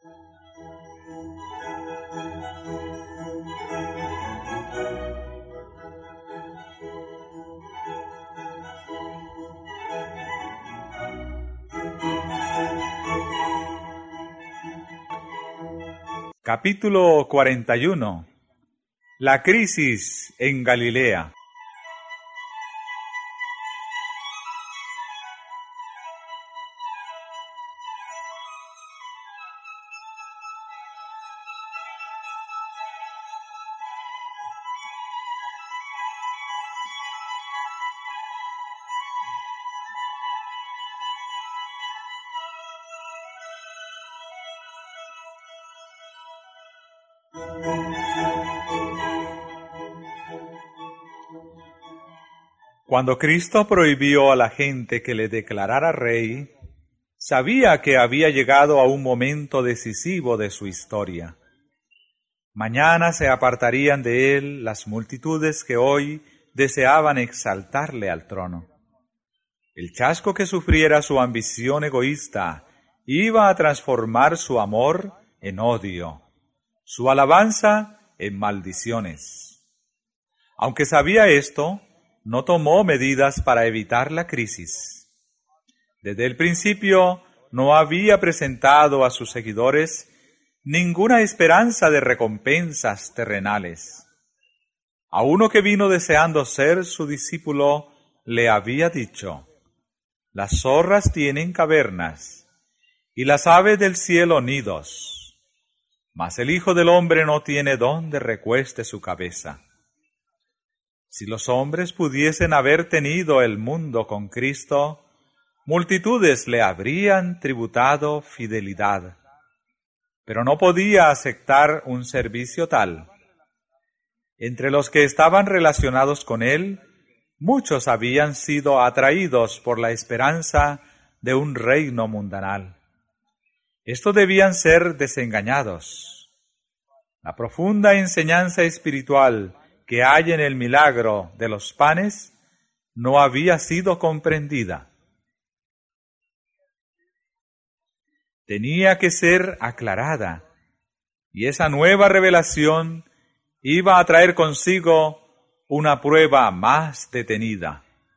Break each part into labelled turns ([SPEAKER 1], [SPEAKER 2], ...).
[SPEAKER 1] Capítulo 41. La crisis en Galilea. Cuando Cristo prohibió a la gente que le declarara rey, sabía que había llegado a un momento decisivo de su historia. Mañana se apartarían de él las multitudes que hoy deseaban exaltarle al trono. El chasco que sufriera su ambición egoísta iba a transformar su amor en odio, su alabanza en maldiciones. Aunque sabía esto, no tomó medidas para evitar la crisis. Desde el principio no había presentado a sus seguidores ninguna esperanza de recompensas terrenales. A uno que vino deseando ser su discípulo le había dicho: las zorras tienen cavernas y las aves del cielo nidos, mas el Hijo del Hombre no tiene donde recueste su cabeza. Si los hombres pudiesen haber tenido el mundo con Cristo, multitudes le habrían tributado fidelidad, pero no podía aceptar un servicio tal. Entre los que estaban relacionados con él, muchos habían sido atraídos por la esperanza de un reino mundanal. Estos debían ser desengañados. La profunda enseñanza espiritual que hay en el milagro de los panes no había sido comprendida. Tenía que ser aclarada, y esa nueva revelación iba a traer consigo una prueba más detenida.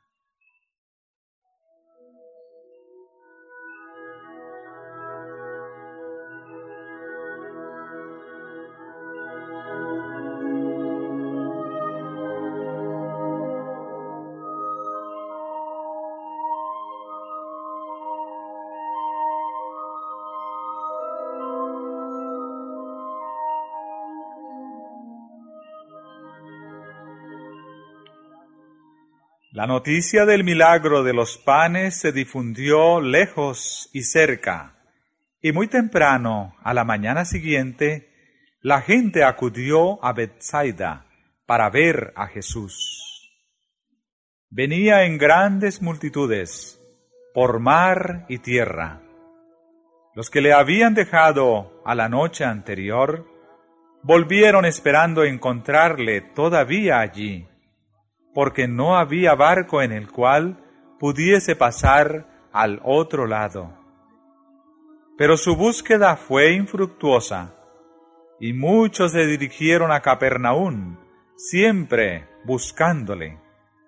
[SPEAKER 1] La noticia del milagro de los panes se difundió lejos y cerca, y muy temprano, a la mañana siguiente, la gente acudió a Betsaida para ver a Jesús. Venía en grandes multitudes, por mar y tierra. Los que le habían dejado a la noche anterior, volvieron esperando encontrarle todavía allí, porque no había barco en el cual pudiese pasar al otro lado. Pero su búsqueda fue infructuosa, y muchos se dirigieron a Capernaum, siempre buscándole.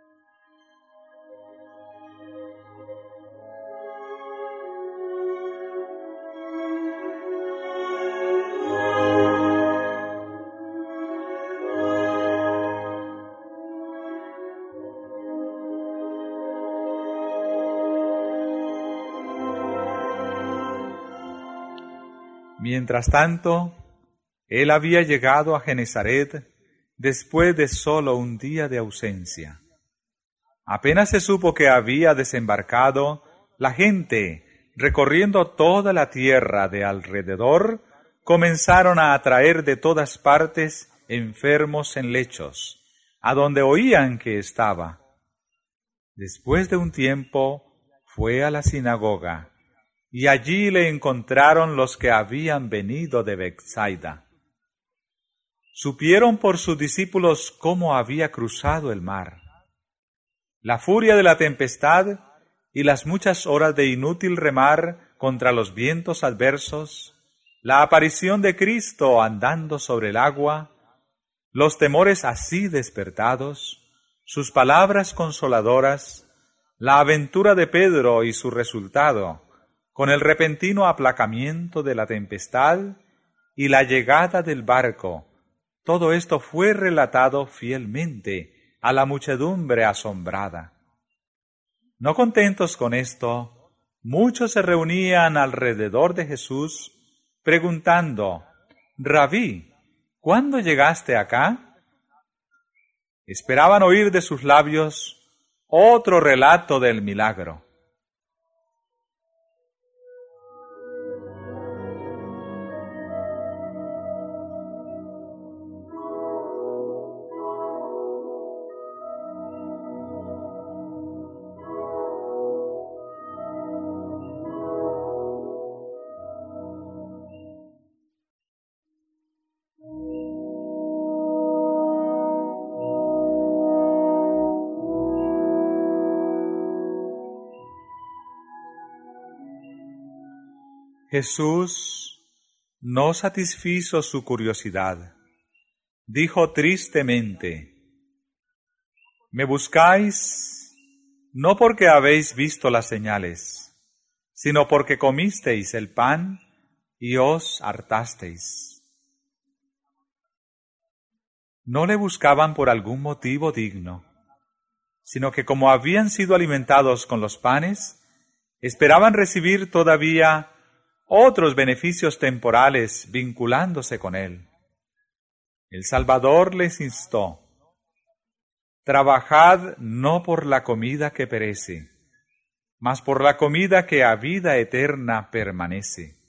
[SPEAKER 1] Mientras tanto, él había llegado a Genezaret después de solo un día de ausencia. Apenas se supo que había desembarcado, la gente, recorriendo toda la tierra de alrededor, comenzaron a atraer de todas partes enfermos en lechos, a donde oían que estaba. Después de un tiempo, fue a la sinagoga, y allí le encontraron los que habían venido de Betsaida. Supieron por sus discípulos cómo había cruzado el mar. La furia de la tempestad y las muchas horas de inútil remar contra los vientos adversos la aparición de Cristo andando sobre el agua, los temores así despertados, sus palabras consoladoras, la aventura de Pedro y su resultado, con el repentino aplacamiento de la tempestad y la llegada del barco, todo esto fue relatado fielmente a la muchedumbre asombrada. No contentos con esto, muchos se reunían alrededor de Jesús, preguntando: «Rabí, ¿cuándo llegaste acá?». Esperaban oír de sus labios otro relato del milagro. Jesús no satisfizo su curiosidad. Dijo tristemente: «Me buscáis no porque habéis visto las señales, sino porque comisteis el pan y os hartasteis». No le buscaban por algún motivo digno, sino que como habían sido alimentados con los panes, esperaban recibir todavía otros beneficios temporales vinculándose con él. El Salvador les instó: «Trabajad no por la comida que perece, mas por la comida que a vida eterna permanece».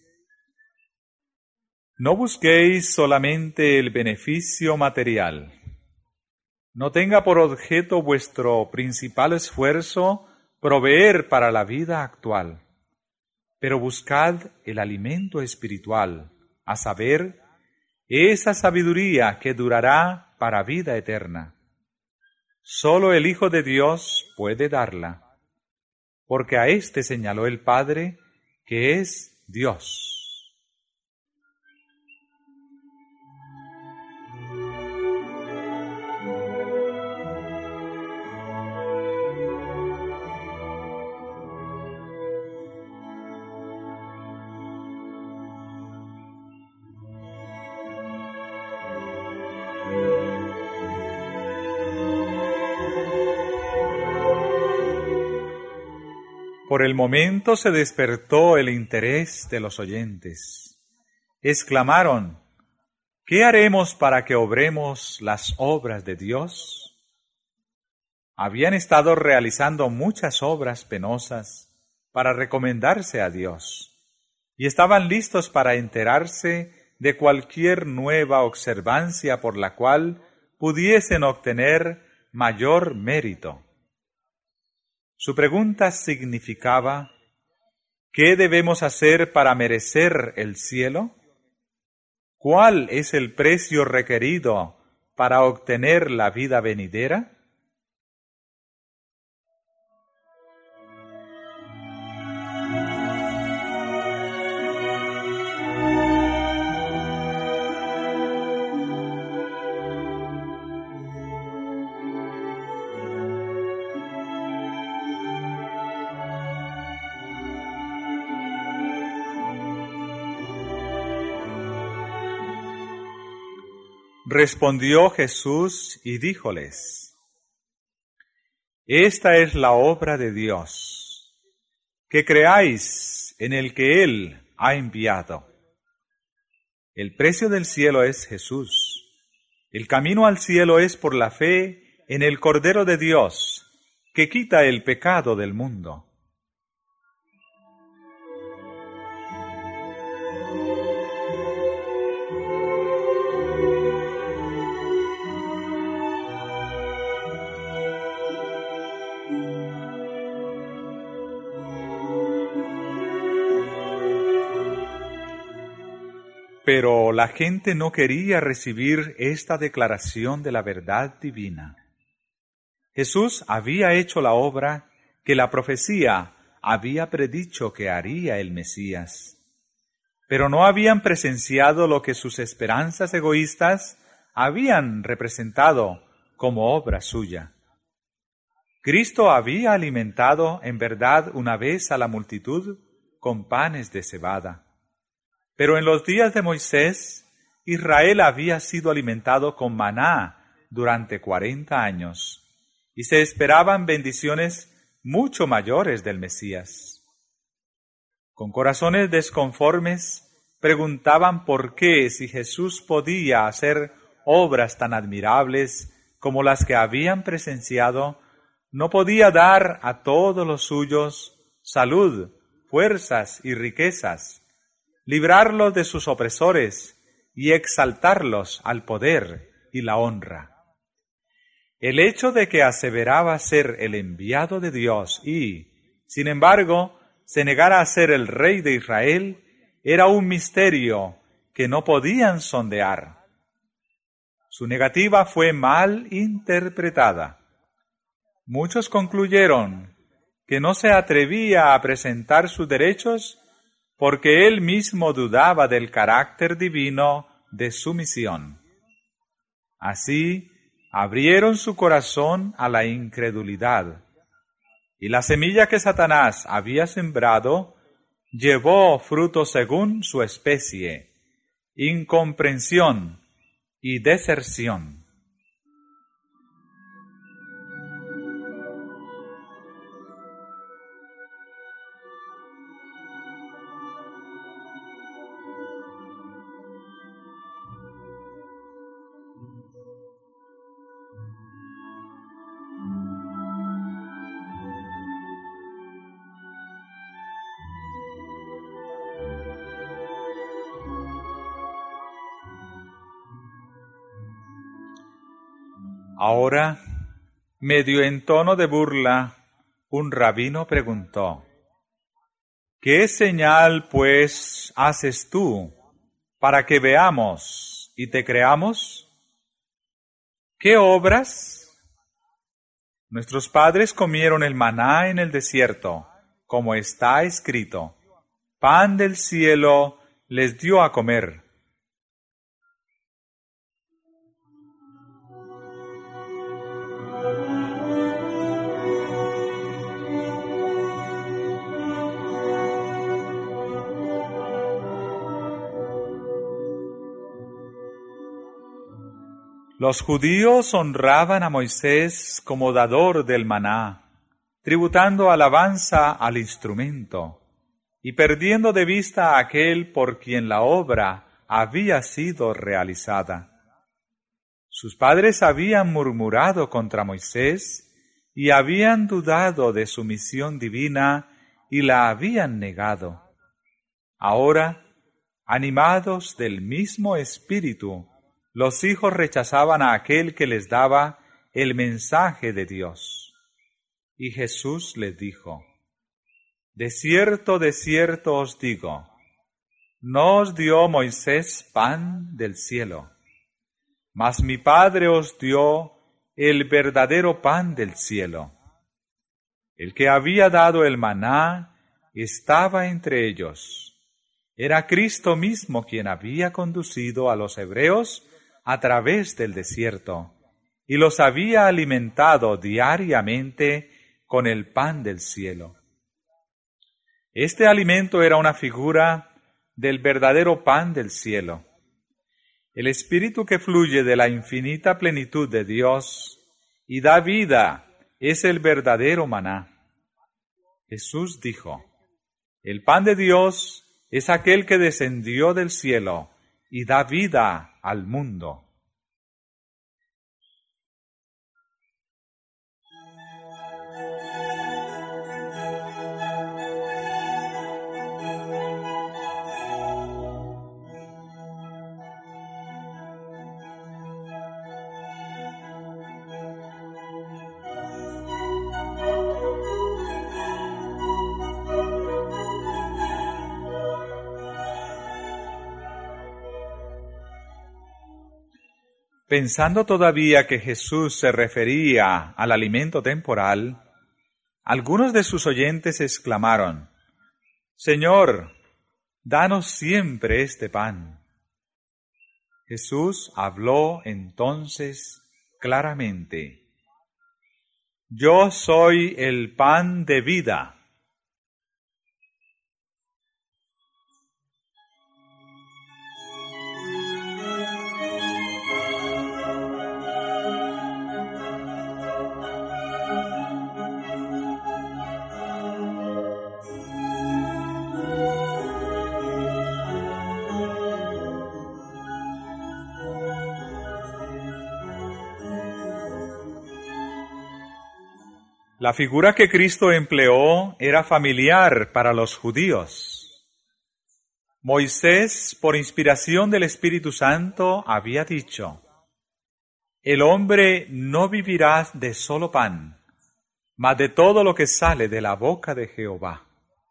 [SPEAKER 1] No busquéis solamente el beneficio material. No tenga por objeto vuestro principal esfuerzo proveer para la vida actual, pero buscad el alimento espiritual, a saber, esa sabiduría que durará para vida eterna. Solo el Hijo de Dios puede darla, porque a éste señaló el Padre, que es Dios. Por el momento se despertó el interés de los oyentes. Exclamaron: «¿Qué haremos para que obremos las obras de Dios?». Habían estado realizando muchas obras penosas para recomendarse a Dios, y estaban listos para enterarse de cualquier nueva observancia por la cual pudiesen obtener mayor mérito. Su pregunta significaba: ¿qué debemos hacer para merecer el cielo? ¿Cuál es el precio requerido para obtener la vida venidera? Respondió Jesús y díjoles: «Esta es la obra de Dios, que creáis en el que Él ha enviado». El precio del cielo es Jesús. El camino al cielo es por la fe en el Cordero de Dios, que quita el pecado del mundo. Pero la gente no quería recibir esta declaración de la verdad divina. Jesús había hecho la obra que la profecía había predicho que haría el Mesías. pero no habían presenciado lo que sus esperanzas egoístas habían representado como obra suya. Cristo había alimentado en verdad una vez a la multitud con panes de cebada, pero en los días de Moisés, Israel había sido alimentado con maná durante 40 años, y se esperaban bendiciones mucho mayores del Mesías. Con corazones desconformes, preguntaban por qué, si Jesús podía hacer obras tan admirables como las que habían presenciado, no podía dar a todos los suyos salud, fuerzas y riquezas, librarlos de sus opresores y exaltarlos al poder y la honra. El hecho de que aseveraba ser el enviado de Dios y, sin embargo, se negara a ser el rey de Israel, era un misterio que no podían sondear. Su negativa fue mal interpretada. Muchos concluyeron que no se atrevía a presentar sus derechos porque él mismo dudaba del carácter divino de su misión. Así, abrieron su corazón a la incredulidad, y la semilla que Satanás había sembrado llevó fruto según su especie, incomprensión y deserción. Ahora, medio en tono de burla, un rabino preguntó: ¿qué señal, pues, haces tú para que veamos y te creamos? ¿Qué obras? Nuestros padres comieron el maná en el desierto, como está escrito: pan del cielo les dio a comer. Los judíos honraban a Moisés como dador del maná, tributando alabanza al instrumento, y perdiendo de vista a aquel por quien la obra había sido realizada. Sus padres habían murmurado contra Moisés y habían dudado de su misión divina y la habían negado. Ahora, animados del mismo espíritu, los hijos rechazaban a aquel que les daba el mensaje de Dios. Y Jesús les dijo: de cierto os digo, no os dio Moisés pan del cielo, mas mi Padre os dio el verdadero pan del cielo. El que había dado el maná estaba entre ellos. Era Cristo mismo quien había conducido a los hebreos a través del desierto, y los había alimentado diariamente con el pan del cielo. Este alimento era una figura del verdadero pan del cielo. El Espíritu que fluye de la infinita plenitud de Dios y da vida es el verdadero maná. Jesús dijo: el pan de Dios es aquel que descendió del cielo y da vida al mundo. Pensando todavía que Jesús se refería al alimento temporal, algunos de sus oyentes exclamaron: Señor, danos siempre este pan. Jesús habló entonces claramente: Yo soy el pan de vida. La figura que Cristo empleó era familiar para los judíos. Moisés, por inspiración del Espíritu Santo, había dicho: El hombre no vivirá de solo pan, mas de todo lo que sale de la boca de Jehová.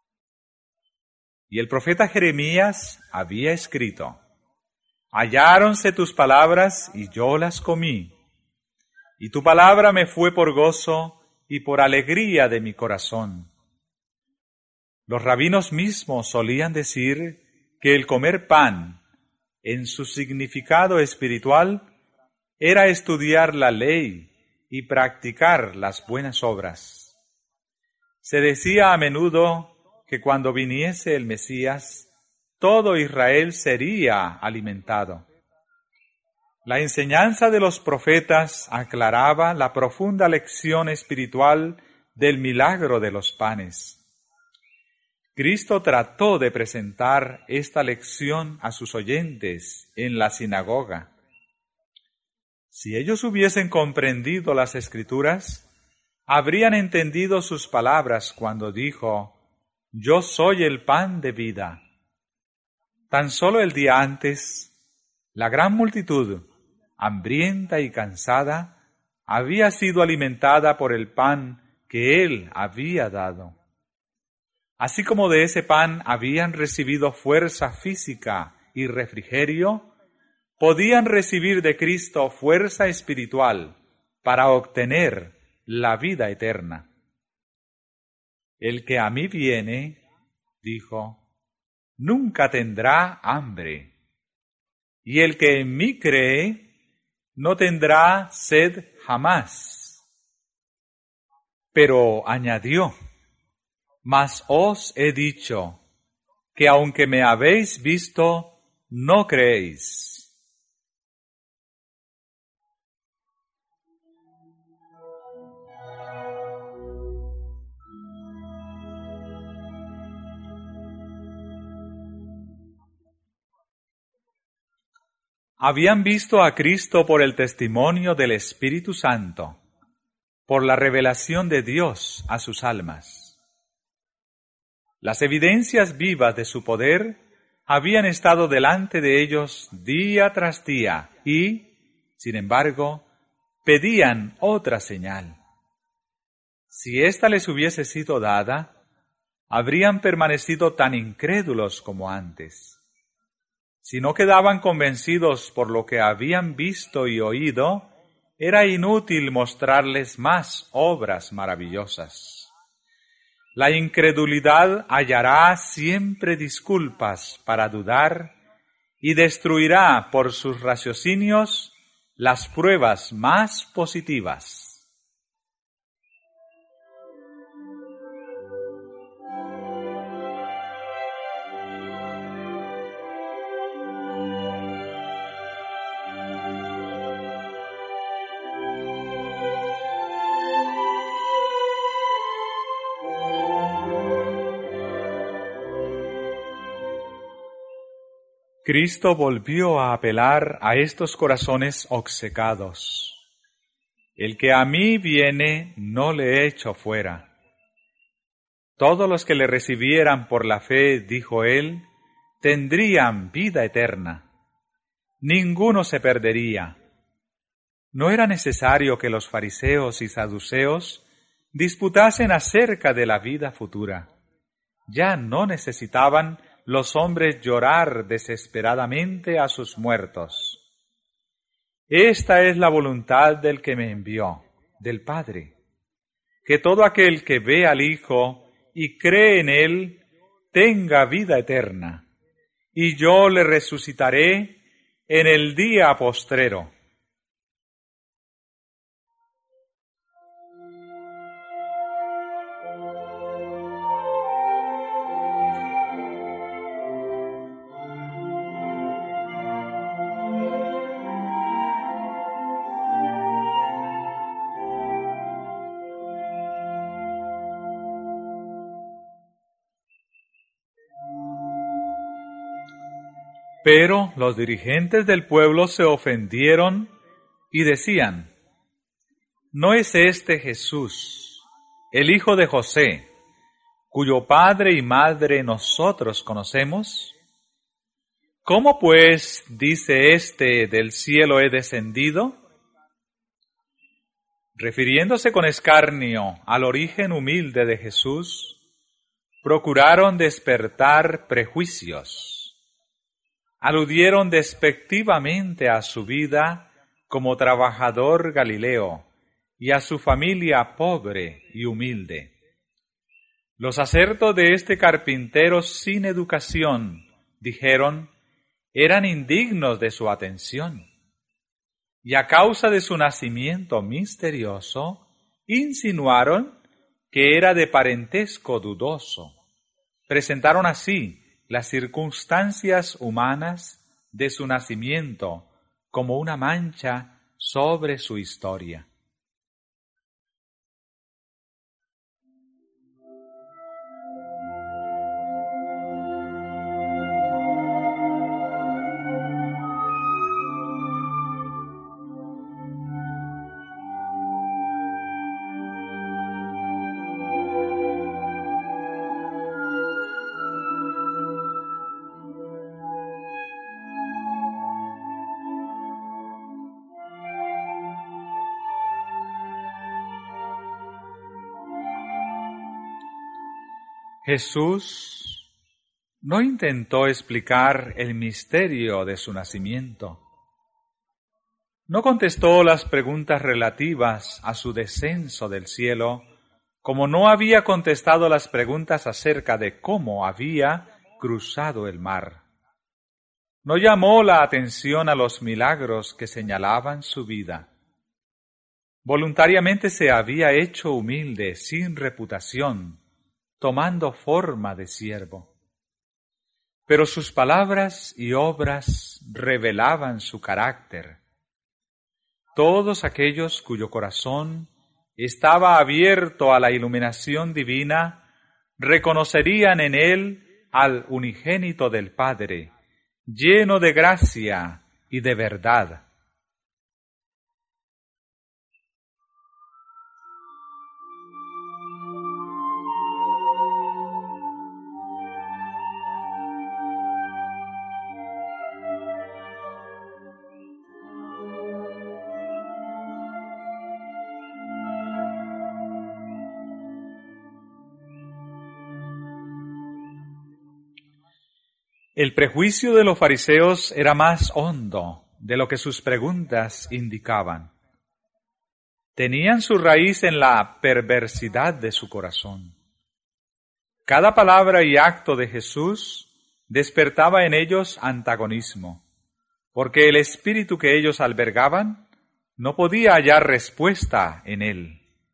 [SPEAKER 1] Y el profeta Jeremías había escrito: Halláronse tus palabras y yo las comí, y tu palabra me fue por gozo y por alegría de mi corazón. Los rabinos mismos solían decir que el comer pan, en su significado espiritual, era estudiar la ley y practicar las buenas obras. Se decía a menudo que cuando viniese el Mesías, todo Israel sería alimentado. La enseñanza de los profetas aclaraba la profunda lección espiritual del milagro de los panes. Cristo trató de presentar esta lección a sus oyentes en la sinagoga. Si ellos hubiesen comprendido las Escrituras, habrían entendido sus palabras cuando dijo: Yo soy el pan de vida. Tan solo el día antes, la gran multitud, hambrienta y cansada, había sido alimentada por el pan que Él había dado. Así como de ese pan habían recibido fuerza física y refrigerio, podían recibir de Cristo fuerza espiritual para obtener la vida eterna. El que a mí viene, dijo, nunca tendrá hambre, y el que en mí cree, no tendrá sed jamás. Pero añadió: Mas os he dicho que aunque me habéis visto, no creéis. Habían visto a Cristo por el testimonio del Espíritu Santo, por la revelación de Dios a sus almas. Las evidencias vivas de su poder habían estado delante de ellos día tras día y, sin embargo, pedían otra señal. Si ésta les hubiese sido dada, habrían permanecido tan incrédulos como antes. Si no quedaban convencidos por lo que habían visto y oído, era inútil mostrarles más obras maravillosas. La incredulidad hallará siempre disculpas para dudar y destruirá por sus raciocinios las pruebas más positivas. Cristo volvió a apelar a estos corazones obcecados. El que a mí viene, no le echo fuera. Todos los que le recibieran por la fe, dijo él, tendrían vida eterna. Ninguno se perdería. No era necesario que los fariseos y saduceos disputasen acerca de la vida futura. Ya no necesitaban los hombres llorar desesperadamente a sus muertos. Esta es la voluntad del que me envió, del Padre, que todo aquel que ve al Hijo y cree en Él tenga vida eterna, y yo le resucitaré en el día postrero. Pero los dirigentes del pueblo se ofendieron y decían: ¿no es este Jesús, el hijo de José, cuyo padre y madre nosotros conocemos? ¿Cómo pues dice éste, del cielo he descendido? Refiriéndose con escarnio al origen humilde de Jesús, procuraron despertar prejuicios. Aludieron despectivamente a su vida como trabajador galileo y a su familia pobre y humilde. Los acertos de este carpintero sin educación, dijeron, eran indignos de su atención, y a causa de su nacimiento misterioso, insinuaron que era de parentesco dudoso. Presentaron así las circunstancias humanas de su nacimiento como una mancha sobre su historia. Jesús no intentó explicar el misterio de su nacimiento. No contestó las preguntas relativas a su descenso del cielo, como no había contestado las preguntas acerca de cómo había cruzado el mar. No llamó la atención a los milagros que señalaban su vida. Voluntariamente se había hecho humilde, sin reputación, tomando forma de siervo. Pero sus palabras y obras revelaban su carácter. Todos aquellos cuyo corazón estaba abierto a la iluminación divina, reconocerían en él al unigénito del Padre, lleno de gracia y de verdad. El prejuicio de los fariseos era más hondo de lo que sus preguntas indicaban. Tenían su raíz en la perversidad de su corazón. Cada palabra y acto de Jesús despertaba en ellos antagonismo, porque el espíritu que ellos albergaban no podía hallar respuesta en él.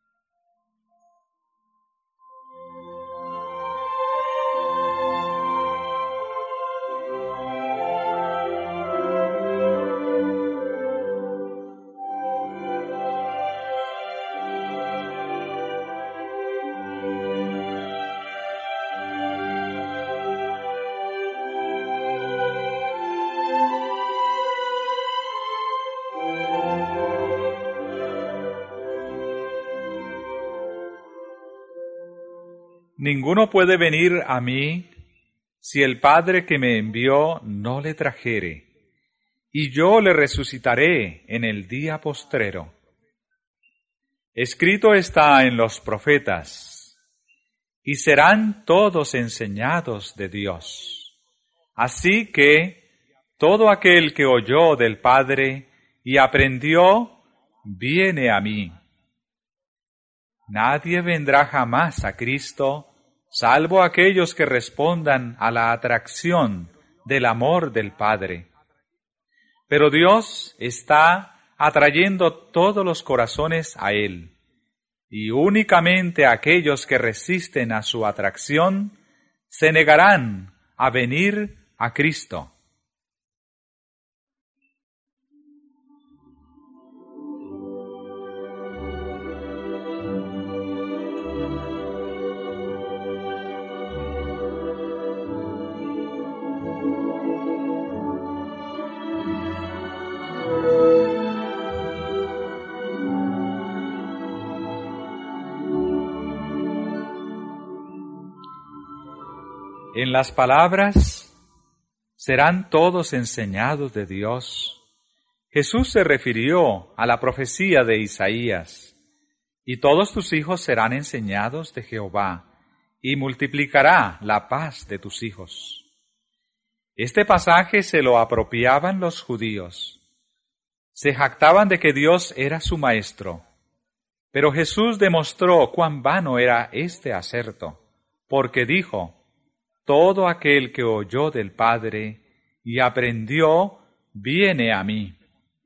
[SPEAKER 1] Ninguno puede venir a mí si el Padre que me envió no le trajere, y yo le resucitaré en el día postrero. Escrito está en los profetas, y serán todos enseñados de Dios. Así que todo aquel que oyó del Padre y aprendió, viene a mí. Nadie vendrá jamás a Cristo, salvo aquellos que respondan a la atracción del amor del Padre. Pero Dios está atrayendo todos los corazones a Él, y únicamente aquellos que resisten a su atracción se negarán a venir a Cristo. En las palabras serán todos enseñados de Dios. Jesús se refirió a la profecía de Isaías, y todos tus hijos serán enseñados de Jehová, y multiplicará la paz de tus hijos. Este pasaje se lo apropiaban los judíos. Se jactaban de que Dios era su maestro, pero Jesús demostró cuán vano era este aserto, porque dijo: todo aquel que oyó del Padre y aprendió, viene a mí.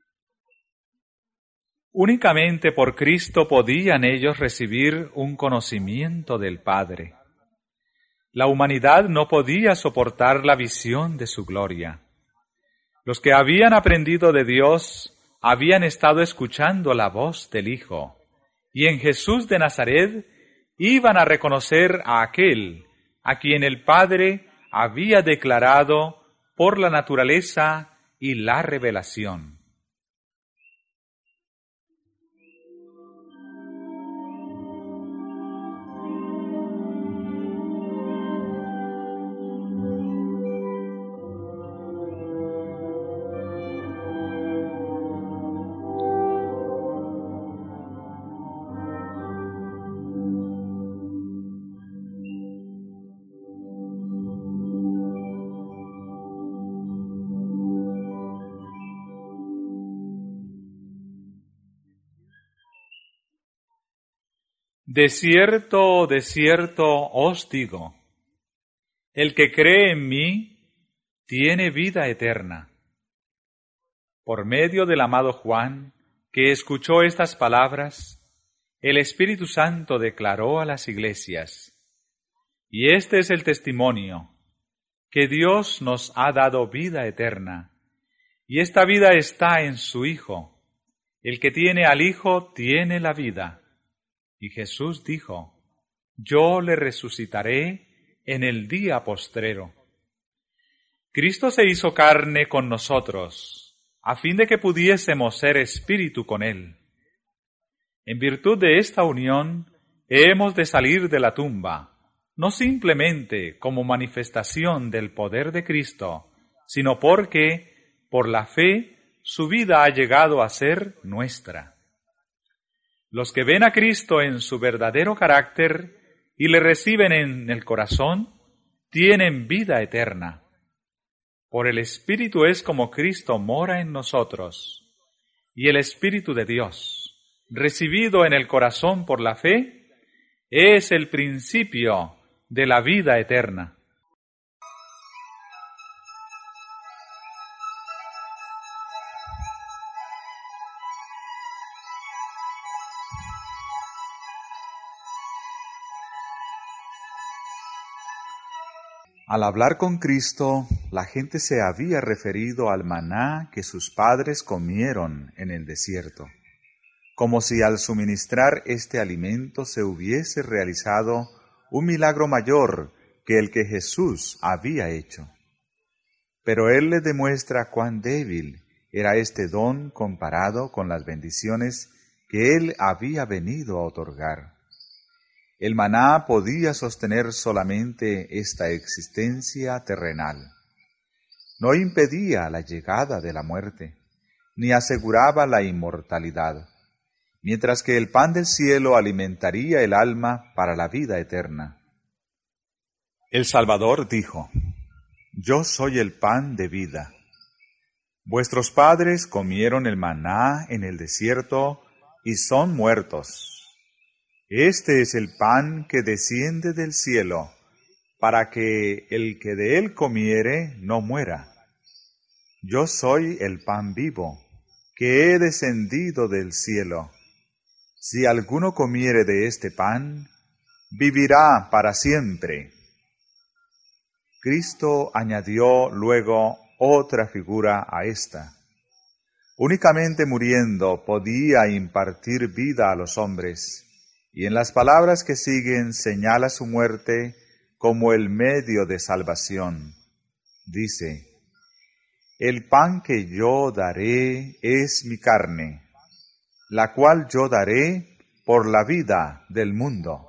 [SPEAKER 1] Únicamente por Cristo podían ellos recibir un conocimiento del Padre. La humanidad no podía soportar la visión de su gloria. Los que habían aprendido de Dios habían estado escuchando la voz del Hijo, y en Jesús de Nazaret iban a reconocer a aquel a quien el Padre había declarado por la naturaleza y la revelación. De cierto, os digo, el que cree en mí tiene vida eterna. Por medio del amado Juan, que escuchó estas palabras, el Espíritu Santo declaró a las iglesias: y este es el testimonio, que Dios nos ha dado vida eterna, y esta vida está en su Hijo. El que tiene al Hijo tiene la vida. Y Jesús dijo: yo le resucitaré en el día postrero. Cristo se hizo carne con nosotros, a fin de que pudiésemos ser espíritu con Él. En virtud de esta unión, hemos de salir de la tumba, no simplemente como manifestación del poder de Cristo, sino porque, por la fe, su vida ha llegado a ser nuestra. Los que ven a Cristo en su verdadero carácter y le reciben en el corazón, tienen vida eterna. Por el Espíritu es como Cristo mora en nosotros, y el Espíritu de Dios, recibido en el corazón por la fe, es el principio de la vida eterna. Al hablar con Cristo, la gente se había referido al maná que sus padres comieron en el desierto, como si al suministrar este alimento se hubiese realizado un milagro mayor que el que Jesús había hecho. Pero Él les demuestra cuán débil era este don comparado con las bendiciones que Él había venido a otorgar. El maná podía sostener solamente esta existencia terrenal. No impedía la llegada de la muerte, ni aseguraba la inmortalidad, mientras que el pan del cielo alimentaría el alma para la vida eterna. El Salvador dijo: yo soy el pan de vida. Vuestros padres comieron el maná en el desierto y son muertos. Este es el pan que desciende del cielo, para que el que de él comiere no muera. Yo soy el pan vivo, que he descendido del cielo. Si alguno comiere de este pan, vivirá para siempre. Cristo añadió luego otra figura a esta. Únicamente muriendo podía impartir vida a los hombres, y en las palabras que siguen señala su muerte como el medio de salvación. Dice: el pan que yo daré es mi carne, la cual yo daré por la vida del mundo.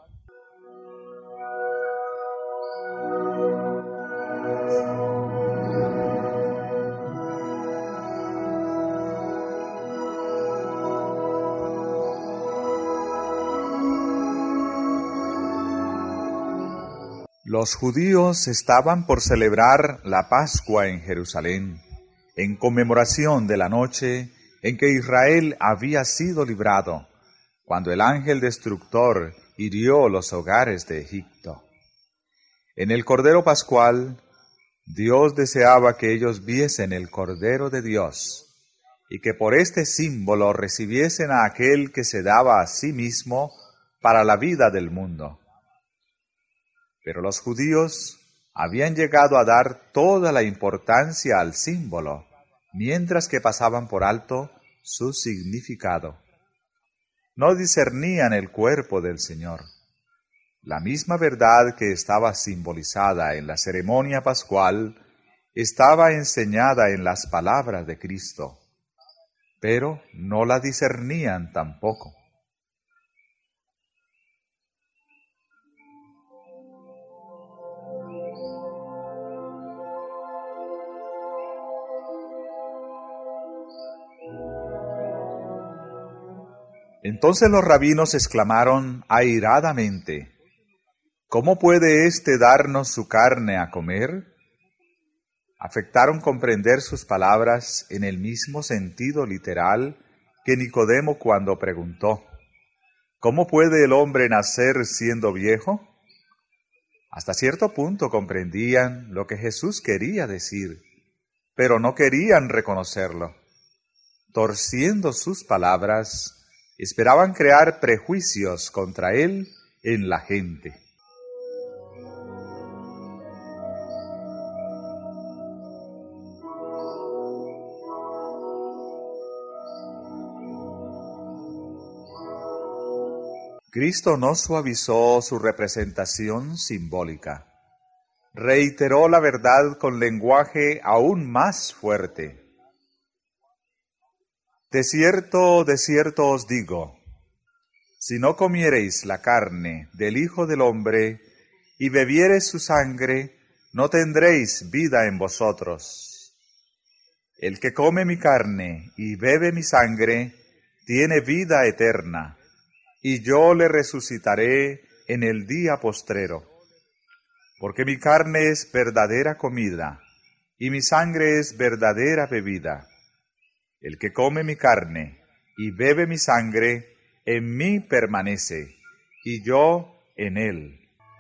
[SPEAKER 1] Los judíos estaban por celebrar la Pascua en Jerusalén, en conmemoración de la noche en que Israel había sido librado, cuando el ángel destructor hirió los hogares de Egipto. En el Cordero Pascual, Dios deseaba que ellos viesen el Cordero de Dios, y que por este símbolo recibiesen a aquel que se daba a sí mismo para la vida del mundo. Pero los judíos habían llegado a dar toda la importancia al símbolo, mientras que pasaban por alto su significado. No discernían el cuerpo del Señor. La misma verdad que estaba simbolizada en la ceremonia pascual estaba enseñada en las palabras de Cristo, pero no la discernían tampoco. Entonces los rabinos exclamaron airadamente: ¿cómo puede éste darnos su carne a comer? Afectaron comprender sus palabras en el mismo sentido literal que Nicodemo cuando preguntó: ¿cómo puede el hombre nacer siendo viejo? Hasta cierto punto comprendían lo que Jesús quería decir, pero no querían reconocerlo. Torciendo sus palabras, esperaban crear prejuicios contra él en la gente. Cristo no suavizó su representación simbólica. Reiteró la verdad con lenguaje aún más fuerte. De cierto os digo, si no comiereis la carne del Hijo del Hombre y bebiereis su sangre, no tendréis vida en vosotros. El que come mi carne y bebe mi sangre, tiene vida eterna, y yo le resucitaré en el día postrero. Porque mi carne es verdadera comida, y mi sangre es verdadera bebida. El que come mi carne y bebe mi sangre, en mí permanece, y yo en él.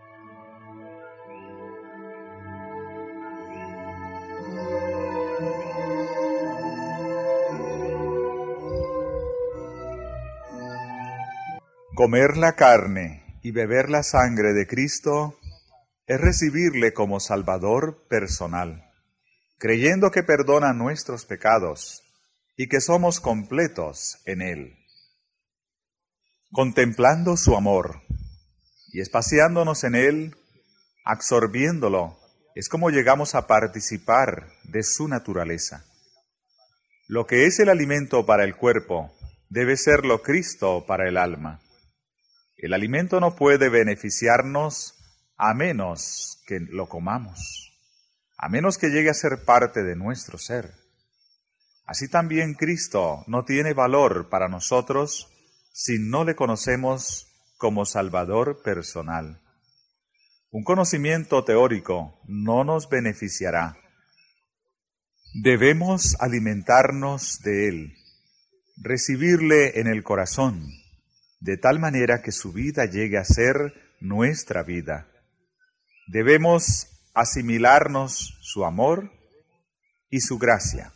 [SPEAKER 1] Comer la carne y beber la sangre de Cristo es recibirle como Salvador personal, creyendo que perdona nuestros pecados y que somos completos en Él. Contemplando su amor y espaciándonos en Él, absorbiéndolo, es como llegamos a participar de su naturaleza. Lo que es el alimento para el cuerpo debe serlo Cristo para el alma. El alimento no puede beneficiarnos a menos que lo comamos, a menos que llegue a ser parte de nuestro ser. Así también Cristo no tiene valor para nosotros si no le conocemos como Salvador personal. Un conocimiento teórico no nos beneficiará. Debemos alimentarnos de Él, recibirle en el corazón, de tal manera que su vida llegue a ser nuestra vida. Debemos asimilarnos su amor y su gracia.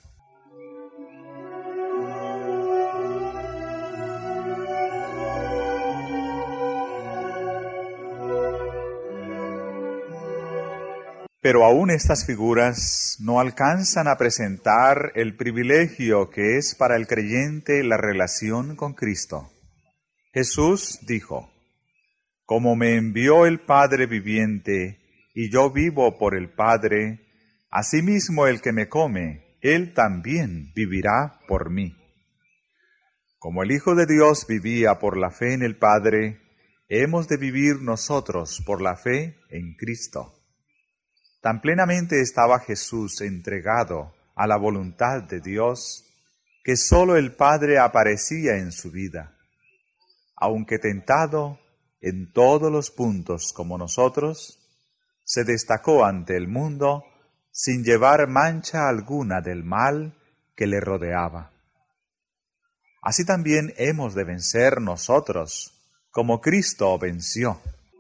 [SPEAKER 1] Pero aún estas figuras no alcanzan a presentar el privilegio que es para el creyente la relación con Cristo. Jesús dijo: «Como me envió el Padre viviente, y yo vivo por el Padre, asimismo el que me come, él también vivirá por mí». Como el Hijo de Dios vivía por la fe en el Padre, hemos de vivir nosotros por la fe en Cristo. Tan plenamente estaba Jesús entregado a la voluntad de Dios, que sólo el Padre aparecía en su vida. Aunque tentado en todos los puntos como nosotros, se destacó ante el mundo sin llevar mancha alguna del mal que le rodeaba. Así también hemos de vencer nosotros, como Cristo venció.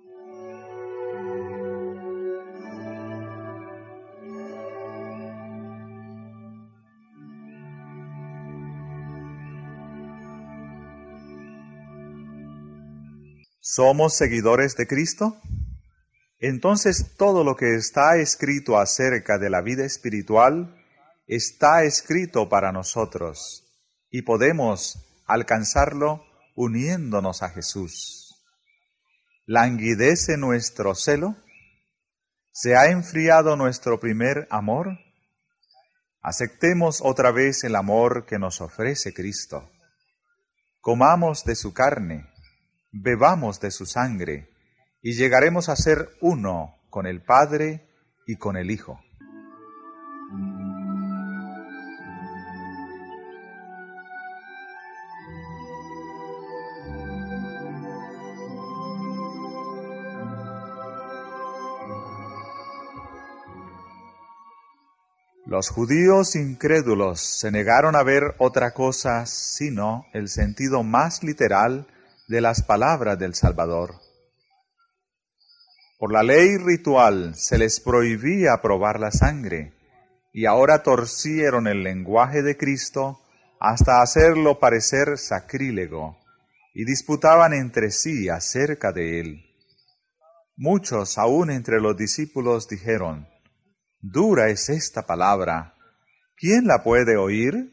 [SPEAKER 1] ¿Somos seguidores de Cristo? Entonces todo lo que está escrito acerca de la vida espiritual está escrito para nosotros y podemos alcanzarlo uniéndonos a Jesús. ¿Languidece nuestro celo? ¿Se ha enfriado nuestro primer amor? Aceptemos otra vez el amor que nos ofrece Cristo. Comamos de su carne, bebamos de su sangre, y llegaremos a ser uno con el Padre y con el Hijo. Los judíos incrédulos se negaron a ver otra cosa sino el sentido más literal de las palabras del Salvador. Por la ley ritual se les prohibía probar la sangre, y ahora torcieron el lenguaje de Cristo hasta hacerlo parecer sacrílego, y disputaban entre sí acerca de él. Muchos aún entre los discípulos dijeron: «Dura es esta palabra, ¿quién la puede oír?».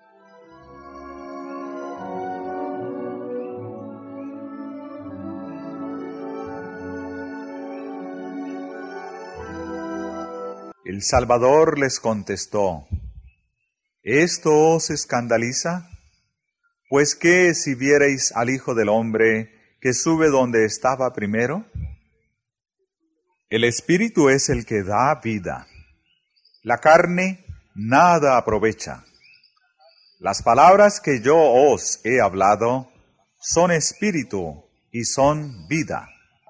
[SPEAKER 1] El Salvador les contestó: ¿esto os escandaliza? Pues ¿qué si vierais al Hijo del Hombre que sube donde estaba primero? El Espíritu es el que da vida. La carne nada aprovecha. Las palabras que yo os he hablado son espíritu y son vida.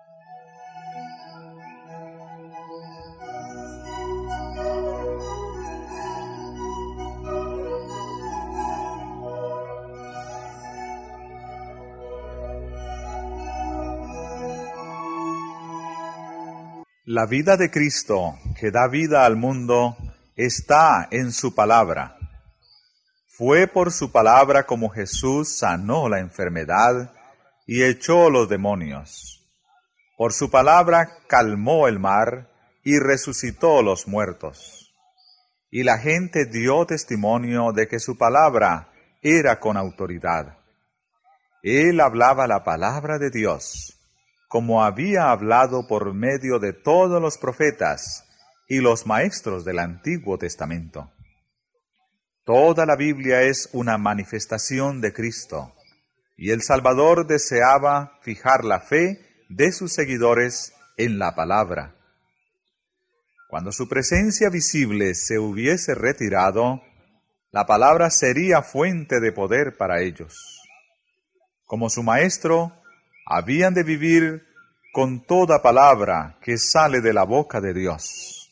[SPEAKER 1] La vida de Cristo, que da vida al mundo, está en su palabra. Fue por su palabra como Jesús sanó la enfermedad y echó los demonios. Por su palabra calmó el mar y resucitó los muertos. Y la gente dio testimonio de que su palabra era con autoridad. Él hablaba la palabra de Dios, como había hablado por medio de todos los profetas y los maestros del Antiguo Testamento. Toda la Biblia es una manifestación de Cristo, y el Salvador deseaba fijar la fe de sus seguidores en la palabra. Cuando su presencia visible se hubiese retirado, la palabra sería fuente de poder para ellos. Como su Maestro, habían de vivir con toda palabra que sale de la boca de Dios.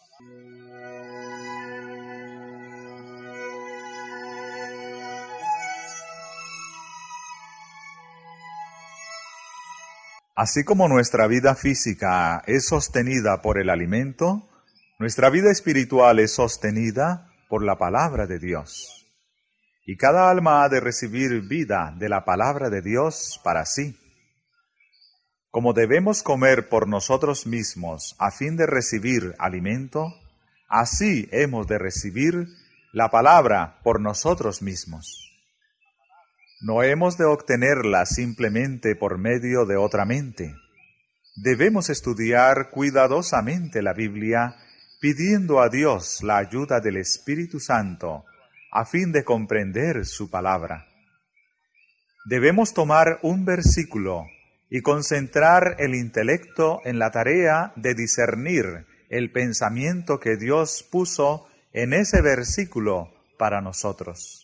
[SPEAKER 1] Así como nuestra vida física es sostenida por el alimento, nuestra vida espiritual es sostenida por la palabra de Dios. Y cada alma ha de recibir vida de la palabra de Dios para sí. Como debemos comer por nosotros mismos a fin de recibir alimento, así hemos de recibir la palabra por nosotros mismos. No hemos de obtenerla simplemente por medio de otra mente. Debemos estudiar cuidadosamente la Biblia, pidiendo a Dios la ayuda del Espíritu Santo, a fin de comprender su palabra. Debemos tomar un versículo y concentrar el intelecto en la tarea de discernir el pensamiento que Dios puso en ese versículo para nosotros.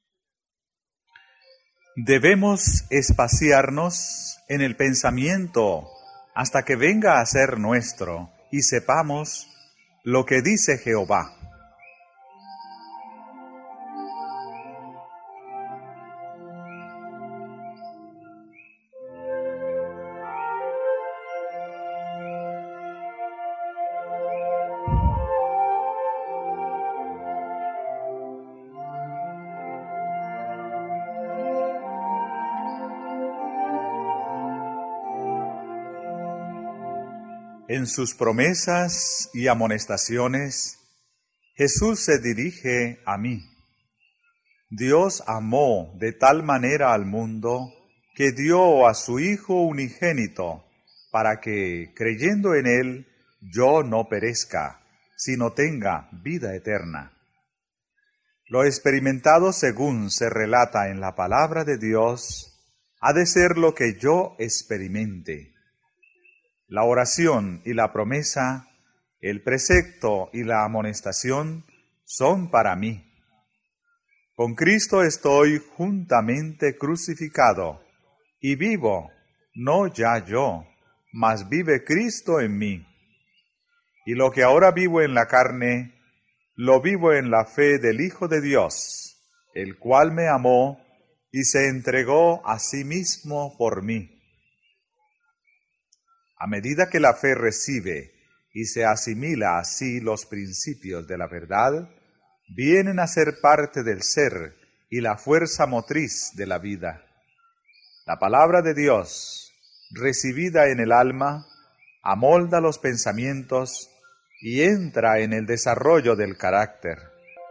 [SPEAKER 1] Debemos espaciarnos en el pensamiento hasta que venga a ser nuestro y sepamos lo que dice Jehová. En sus promesas y amonestaciones, Jesús se dirige a mí. Dios amó de tal manera al mundo que dio a su Hijo unigénito, para que, creyendo en Él, yo no perezca, sino tenga vida eterna. Lo experimentado según se relata en la palabra de Dios, ha de ser lo que yo experimente. La oración y la promesa, el precepto y la amonestación son para mí. Con Cristo estoy juntamente crucificado, y vivo, no ya yo, mas vive Cristo en mí. Y lo que ahora vivo en la carne, lo vivo en la fe del Hijo de Dios, el cual me amó y se entregó a sí mismo por mí. A medida que la fe recibe y se asimila así los principios de la verdad, vienen a ser parte del ser y la fuerza motriz de la vida. La palabra de Dios, recibida en el alma, amolda los pensamientos y entra en el desarrollo del carácter.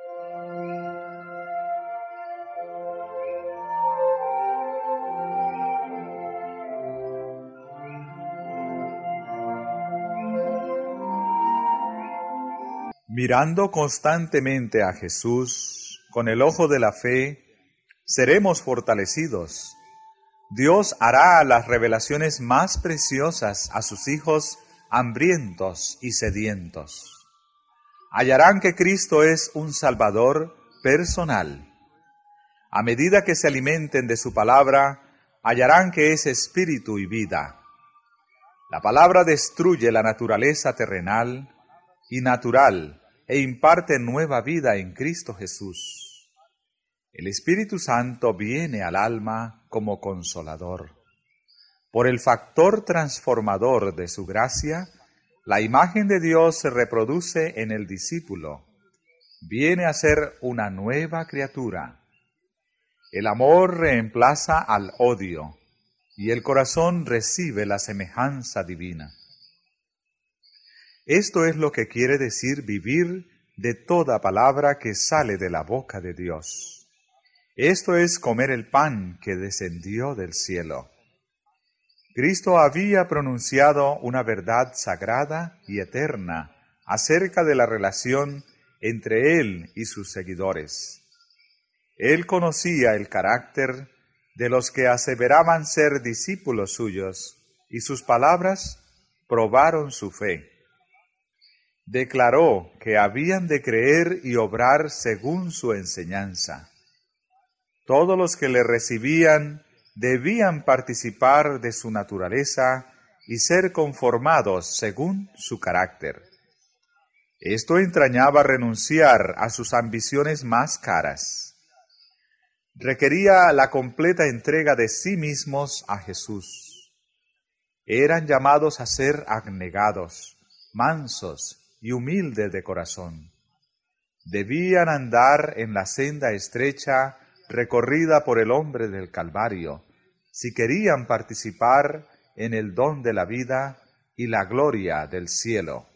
[SPEAKER 1] Mirando constantemente a Jesús con el ojo de la fe, seremos fortalecidos. Dios hará las revelaciones más preciosas a sus hijos hambrientos y sedientos. Hallarán que Cristo es un Salvador personal. A medida que se alimenten de su palabra, hallarán que es espíritu y vida. La palabra destruye la naturaleza terrenal y natural e imparte nueva vida en Cristo Jesús. El Espíritu Santo viene al alma como consolador. Por el factor transformador de su gracia, la imagen de Dios se reproduce en el discípulo. Viene a ser una nueva criatura. El amor reemplaza al odio y el corazón recibe la semejanza divina. Esto es lo que quiere decir vivir de toda palabra que sale de la boca de Dios. Esto es comer el pan que descendió del cielo. Cristo había pronunciado una verdad sagrada y eterna acerca de la relación entre Él y sus seguidores. Él conocía el carácter de los que aseveraban ser discípulos suyos, y sus palabras probaron su fe. Declaró que habían de creer y obrar según su enseñanza. Todos los que le recibían debían participar de su naturaleza y ser conformados según su carácter. Esto entrañaba renunciar a sus ambiciones más caras. Requería la completa entrega de sí mismos a Jesús. eran llamados a ser abnegados, mansos y humildes de corazón. Debían andar en la senda estrecha recorrida por el hombre del Calvario, si querían participar en el don de la vida y la gloria del cielo.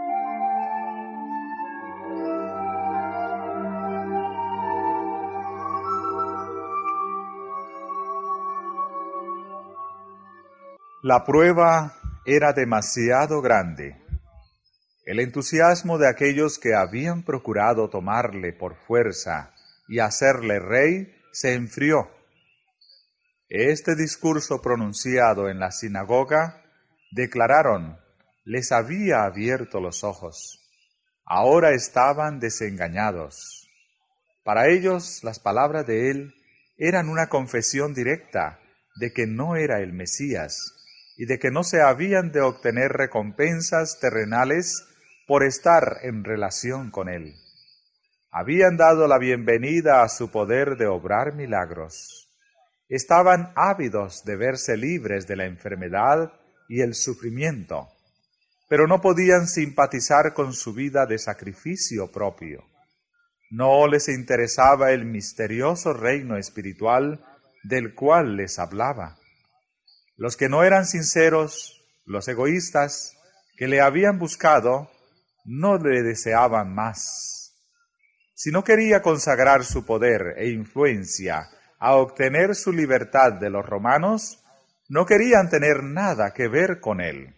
[SPEAKER 1] La prueba era demasiado grande. El entusiasmo de aquellos que habían procurado tomarle por fuerza y hacerle rey se enfrió. Este discurso pronunciado en la sinagoga, declararon, les había abierto los ojos. Ahora estaban desengañados. Para ellos, las palabras de él eran una confesión directa de que no era el Mesías y de que no se habían de obtener recompensas terrenales por estar en relación con él. Habían dado la bienvenida a su poder de obrar milagros. Estaban ávidos de verse libres de la enfermedad y el sufrimiento, pero no podían simpatizar con su vida de sacrificio propio. No les interesaba el misterioso reino espiritual del cual les hablaba. Los que no eran sinceros, los egoístas, que le habían buscado, no le deseaban más. Si no quería consagrar su poder e influencia a obtener su libertad de los romanos, no querían tener nada que ver con él.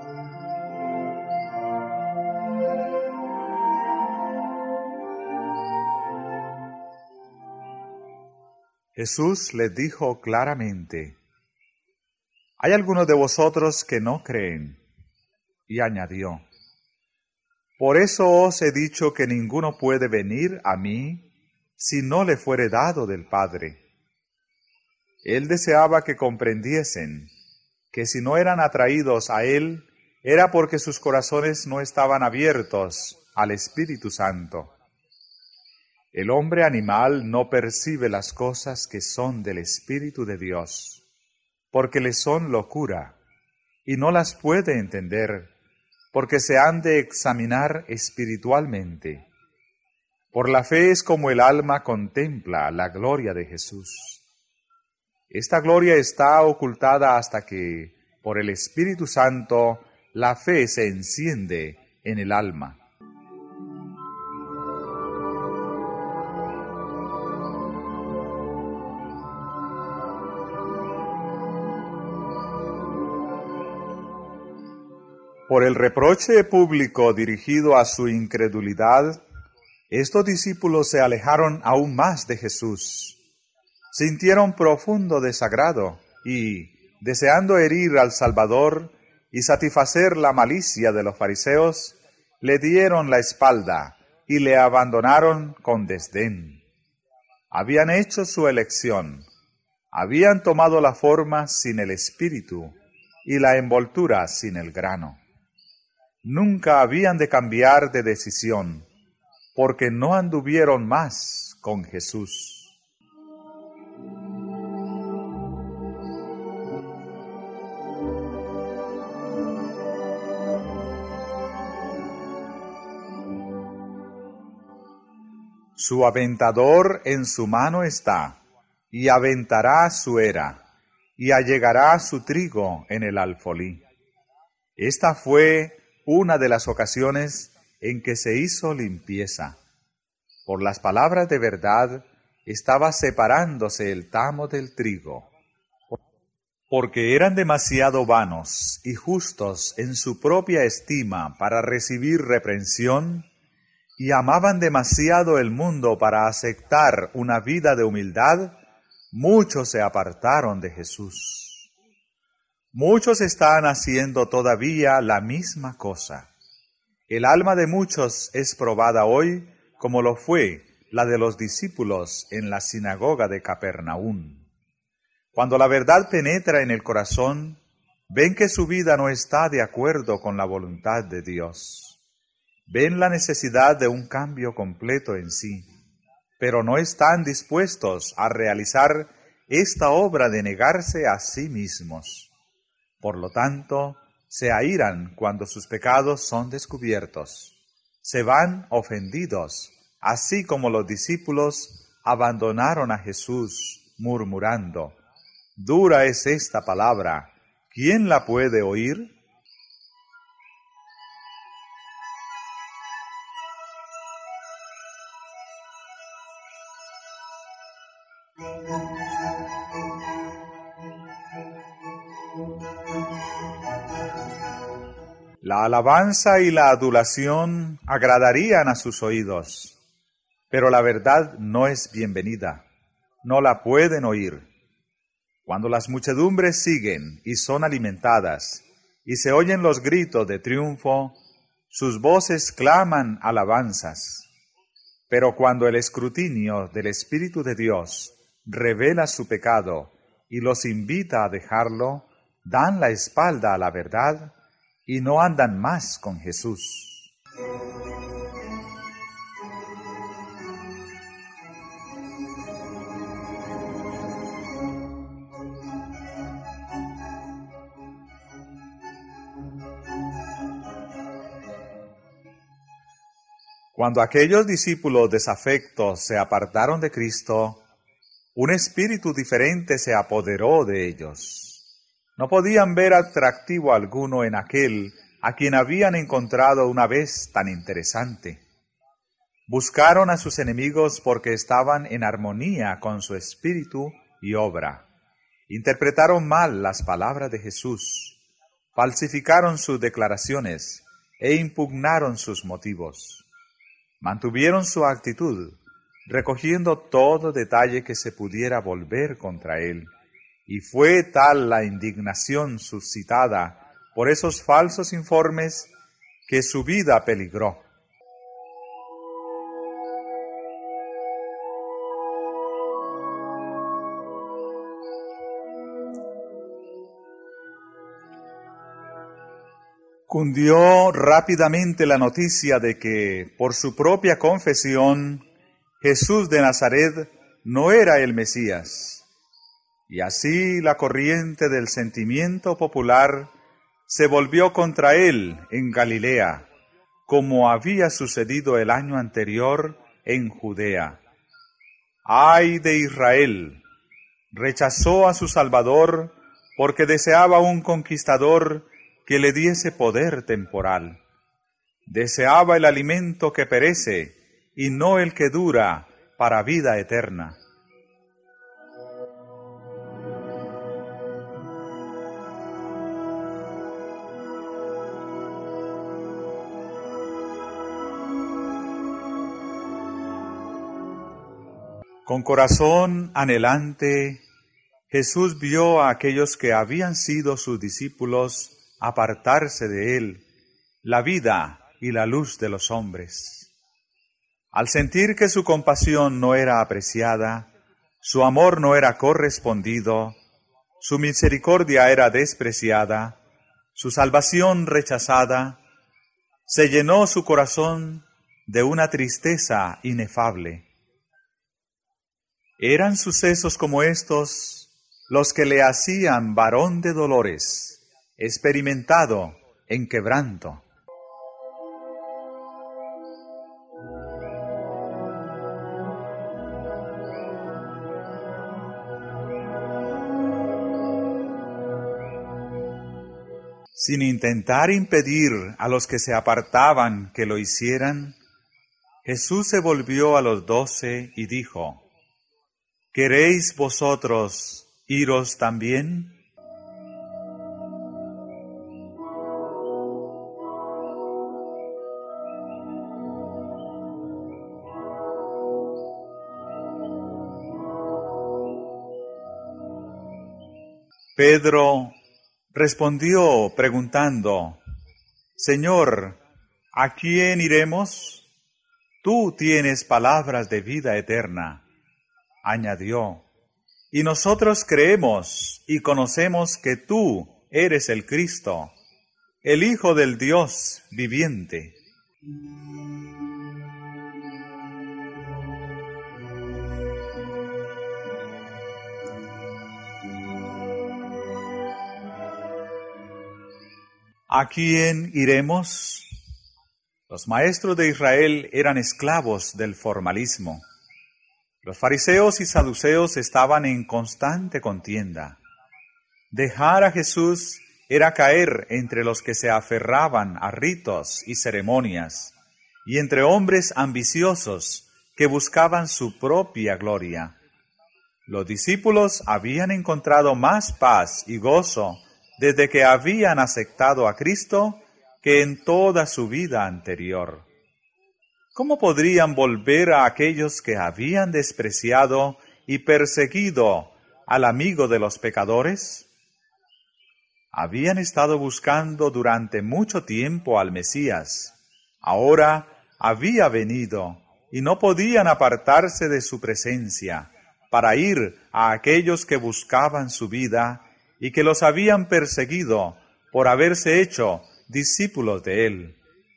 [SPEAKER 1] Jesús les dijo claramente, «Hay algunos de vosotros que no creen», y añadió, «Por eso os he dicho que ninguno puede venir a mí si no le fuere dado del Padre». Él deseaba que comprendiesen que si no eran atraídos a él, era porque sus corazones no estaban abiertos al Espíritu Santo. El hombre animal no percibe las cosas que son del Espíritu de Dios, porque le son locura, y no las puede entender, porque se han de examinar espiritualmente. Por la fe es como el alma contempla la gloria de Jesús. Esta gloria está ocultada hasta que, por el Espíritu Santo, la fe se enciende en el alma. Por el reproche público dirigido a su incredulidad, estos discípulos se alejaron aún más de Jesús. Sintieron profundo desagrado y, deseando herir al Salvador y satisfacer la malicia de los fariseos, le dieron la espalda y le abandonaron con desdén. Habían hecho su elección, habían tomado la forma sin el espíritu y la envoltura sin el grano. Nunca habían de cambiar de decisión, porque no anduvieron más con Jesús. Su aventador en su mano está, y aventará su era, y allegará su trigo en el alfolí. Esta fue una de las ocasiones en que se hizo limpieza. Por las palabras de verdad estaba separándose el tamo del trigo, porque eran demasiado vanos y justos en su propia estima para recibir reprensión, y amaban demasiado el mundo para aceptar una vida de humildad. Muchos se apartaron de Jesús. Muchos están haciendo todavía la misma cosa. El alma de muchos es probada hoy, como lo fue la de los discípulos en la sinagoga de Capernaum. Cuando la verdad penetra en el corazón, ven que su vida no está de acuerdo con la voluntad de Dios. Ven la necesidad de un cambio completo en sí, pero no están dispuestos a realizar esta obra de negarse a sí mismos. Por lo tanto, se airan cuando sus pecados son descubiertos. Se van ofendidos, así como los discípulos abandonaron a Jesús, murmurando: «Dura es esta palabra, ¿quién la puede oír?». La alabanza y la adulación agradarían a sus oídos, pero la verdad no es bienvenida, no la pueden oír. Cuando las muchedumbres siguen y son alimentadas, y se oyen los gritos de triunfo, sus voces claman alabanzas. Pero cuando el escrutinio del Espíritu de Dios revela su pecado y los invita a dejarlo, dan la espalda a la verdad y no andan más con Jesús. Cuando aquellos discípulos desafectos se apartaron de Cristo, un espíritu diferente se apoderó de ellos. No podían ver atractivo alguno en aquel a quien habían encontrado una vez tan interesante. Buscaron a sus enemigos porque estaban en armonía con su espíritu y obra. Interpretaron mal las palabras de Jesús, falsificaron sus declaraciones e impugnaron sus motivos. Mantuvieron su actitud, recogiendo todo detalle que se pudiera volver contra él, y fue tal la indignación suscitada por esos falsos informes que su vida peligró. Cundió rápidamente la noticia de que, por su propia confesión, Jesús de Nazaret no era el Mesías. Y así la corriente del sentimiento popular se volvió contra él en Galilea, como había sucedido el año anterior en Judea. ¡Ay de Israel! Rechazó a su Salvador porque deseaba un conquistador que le diese poder temporal. Deseaba el alimento que perece y no el que dura para vida eterna. Con corazón anhelante, Jesús vio a aquellos que habían sido sus discípulos apartarse de él, la vida y la luz de los hombres. Al sentir que su compasión no era apreciada, su amor no era correspondido, su misericordia era despreciada, su salvación rechazada, se llenó su corazón de una tristeza inefable. Eran sucesos como estos los que le hacían varón de dolores, experimentado en quebranto. Sin intentar impedir a los que se apartaban que lo hicieran, Jesús se volvió a los 12 y dijo: ¿Queréis vosotros iros también? Pedro respondió preguntando: Señor, ¿a quién iremos? Tú tienes palabras de vida eterna. Añadió: y nosotros creemos y conocemos que tú eres el Cristo, el Hijo del Dios viviente. ¿A quién iremos? Los maestros de Israel eran esclavos del formalismo. Los fariseos y saduceos estaban en constante contienda. Dejar a Jesús era caer entre los que se aferraban a ritos y ceremonias, y entre hombres ambiciosos que buscaban su propia gloria. Los discípulos habían encontrado más paz y gozo desde que habían aceptado a Cristo que en toda su vida anterior. ¿Cómo podrían volver a aquellos que habían despreciado y perseguido al amigo de los pecadores? Habían estado buscando durante mucho tiempo al Mesías. Ahora había venido y no podían apartarse de su presencia para ir a aquellos que buscaban su vida y que los habían perseguido por haberse hecho discípulos de él.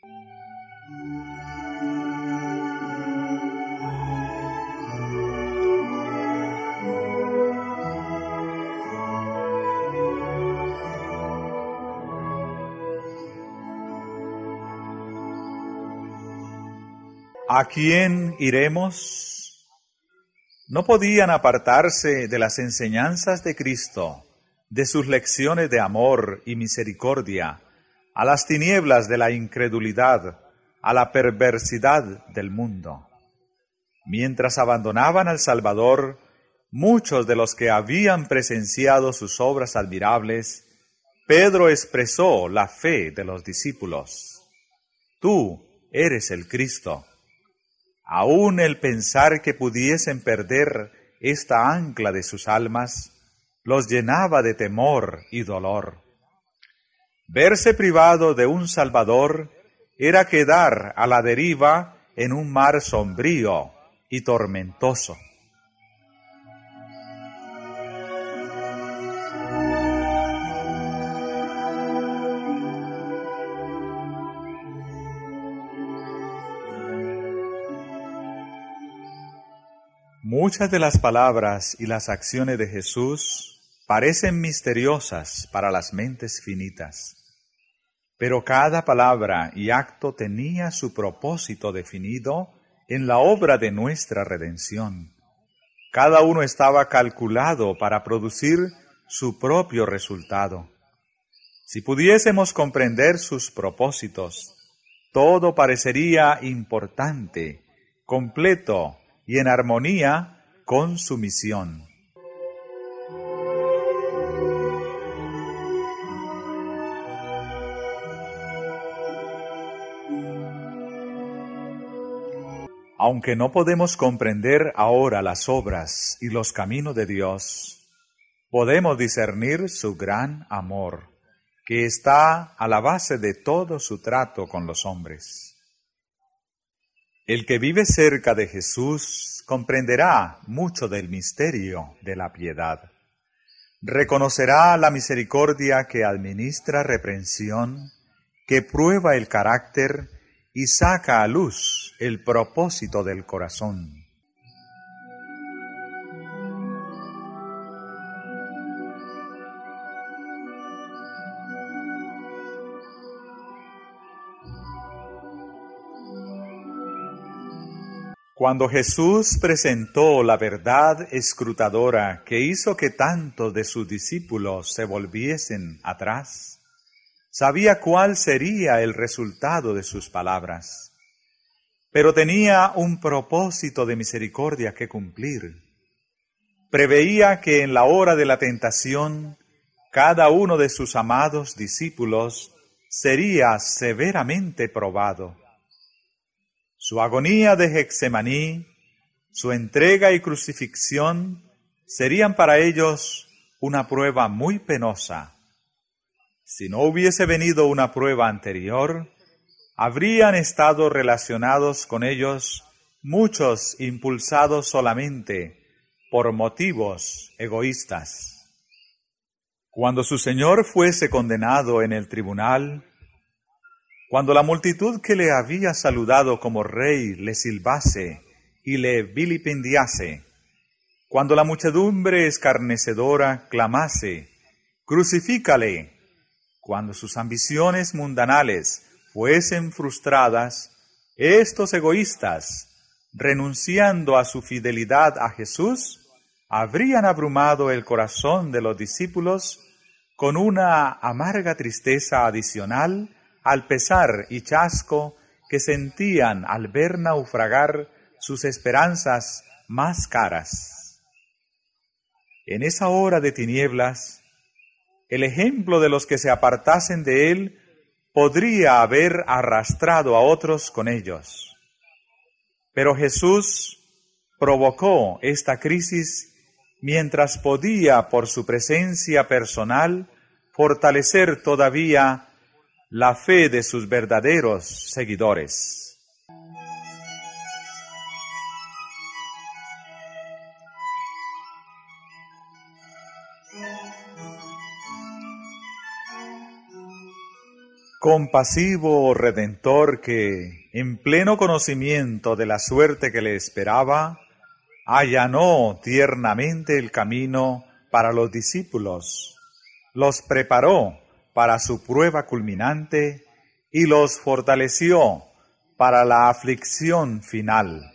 [SPEAKER 1] ¿A quién iremos? No podían apartarse de las enseñanzas de Cristo, de sus lecciones de amor y misericordia, a las tinieblas de la incredulidad, a la perversidad del mundo. Mientras abandonaban al Salvador, muchos de los que habían presenciado sus obras admirables, Pedro expresó la fe de los discípulos. Tú eres el Cristo. Aún el pensar que pudiesen perder esta ancla de sus almas los llenaba de temor y dolor. Verse privado de un Salvador era quedar a la deriva en un mar sombrío y tormentoso. Muchas de las palabras y las acciones de Jesús parecen misteriosas para las mentes finitas, pero cada palabra y acto tenía su propósito definido en la obra de nuestra redención. Cada uno estaba calculado para producir su propio resultado. Si pudiésemos comprender sus propósitos, todo parecería importante, completo y en armonía con su misión. Aunque no podemos comprender ahora las obras y los caminos de Dios, podemos discernir su gran amor, que está a la base de todo su trato con los hombres. El que vive cerca de Jesús comprenderá mucho del misterio de la piedad. Reconocerá la misericordia que administra reprensión, que prueba el carácter y saca a luz el propósito del corazón. Cuando Jesús presentó la verdad escrutadora que hizo que tantos de sus discípulos se volviesen atrás, sabía cuál sería el resultado de sus palabras, pero tenía un propósito de misericordia que cumplir. Preveía que en la hora de la tentación, cada uno de sus amados discípulos sería severamente probado. Su agonía de Getsemaní, su entrega y crucifixión serían para ellos una prueba muy penosa. Si no hubiese venido una prueba anterior, habrían estado relacionados con ellos muchos impulsados solamente por motivos egoístas. Cuando su Señor fuese condenado en el tribunal, cuando la multitud que le había saludado como rey le silbase y le vilipendiase, cuando la muchedumbre escarnecedora clamase, «¡Crucifícale!», Cuando sus ambiciones mundanales fuesen frustradas, estos egoístas, renunciando a su fidelidad a Jesús, habrían abrumado el corazón de los discípulos con una amarga tristeza adicional al pesar y chasco que sentían al ver naufragar sus esperanzas más caras. En esa hora de tinieblas, el ejemplo de los que se apartasen de él podría haber arrastrado a otros con ellos. Pero Jesús provocó esta crisis mientras podía, por su presencia personal, fortalecer todavía la fe de sus verdaderos seguidores. Compasivo Redentor que, en pleno conocimiento de la suerte que le esperaba, allanó tiernamente el camino para los discípulos, los preparó para su prueba culminante y los fortaleció para la aflicción final.